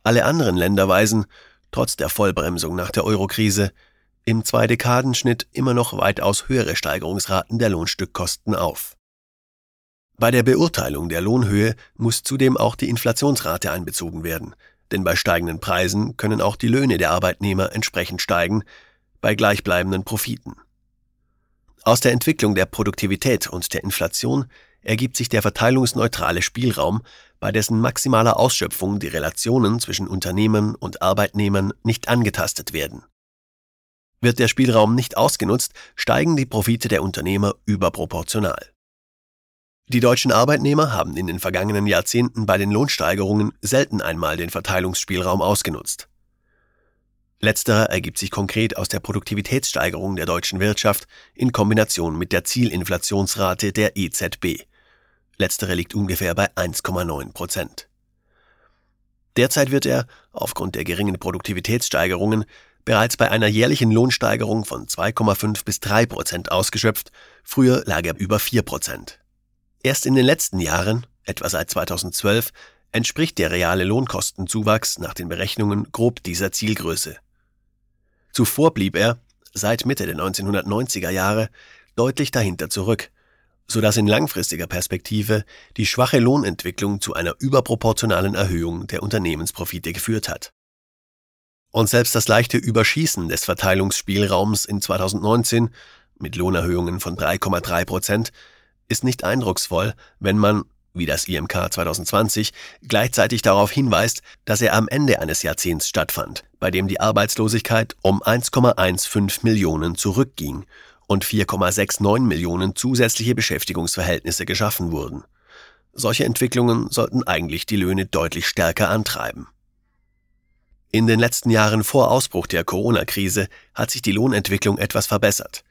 Alle anderen Länder weisen, trotz der Vollbremsung nach der Eurokrise, im 2-Dekaden-Schnitt immer noch weitaus höhere Steigerungsraten der Lohnstückkosten auf. Bei der Beurteilung der Lohnhöhe muss zudem auch die Inflationsrate einbezogen werden, denn bei steigenden Preisen können auch die Löhne der Arbeitnehmer entsprechend steigen, bei gleichbleibenden Profiten. Aus der Entwicklung der Produktivität und der Inflation ergibt sich der verteilungsneutrale Spielraum, bei dessen maximaler Ausschöpfung die Relationen zwischen Unternehmen und Arbeitnehmern nicht angetastet werden. Wird der Spielraum nicht ausgenutzt, steigen die Profite der Unternehmer überproportional. Die deutschen Arbeitnehmer haben in den vergangenen Jahrzehnten bei den Lohnsteigerungen selten einmal den Verteilungsspielraum ausgenutzt. Letzterer ergibt sich konkret aus der Produktivitätssteigerung der deutschen Wirtschaft in Kombination mit der Zielinflationsrate der EZB. Letztere liegt ungefähr bei 1,9%. Derzeit wird er, aufgrund der geringen Produktivitätssteigerungen, bereits bei einer jährlichen Lohnsteigerung von 2,5 bis 3% ausgeschöpft, früher lag er über 4%. Erst in den letzten Jahren, etwa seit 2012, entspricht der reale Lohnkostenzuwachs nach den Berechnungen grob dieser Zielgröße. Zuvor blieb er, seit Mitte der 1990er Jahre, deutlich dahinter zurück, sodass in langfristiger Perspektive die schwache Lohnentwicklung zu einer überproportionalen Erhöhung der Unternehmensprofite geführt hat. Und selbst das leichte Überschießen des Verteilungsspielraums in 2019 mit Lohnerhöhungen von 3,3% ist nicht eindrucksvoll, wenn man, wie das IMK 2020, gleichzeitig darauf hinweist, dass er am Ende eines Jahrzehnts stattfand, bei dem die Arbeitslosigkeit um 1,15 Millionen zurückging und 4,69 Millionen zusätzliche Beschäftigungsverhältnisse geschaffen wurden. Solche Entwicklungen sollten eigentlich die Löhne deutlich stärker antreiben. In den letzten Jahren vor Ausbruch der Corona-Krise hat sich die Lohnentwicklung etwas verbessert.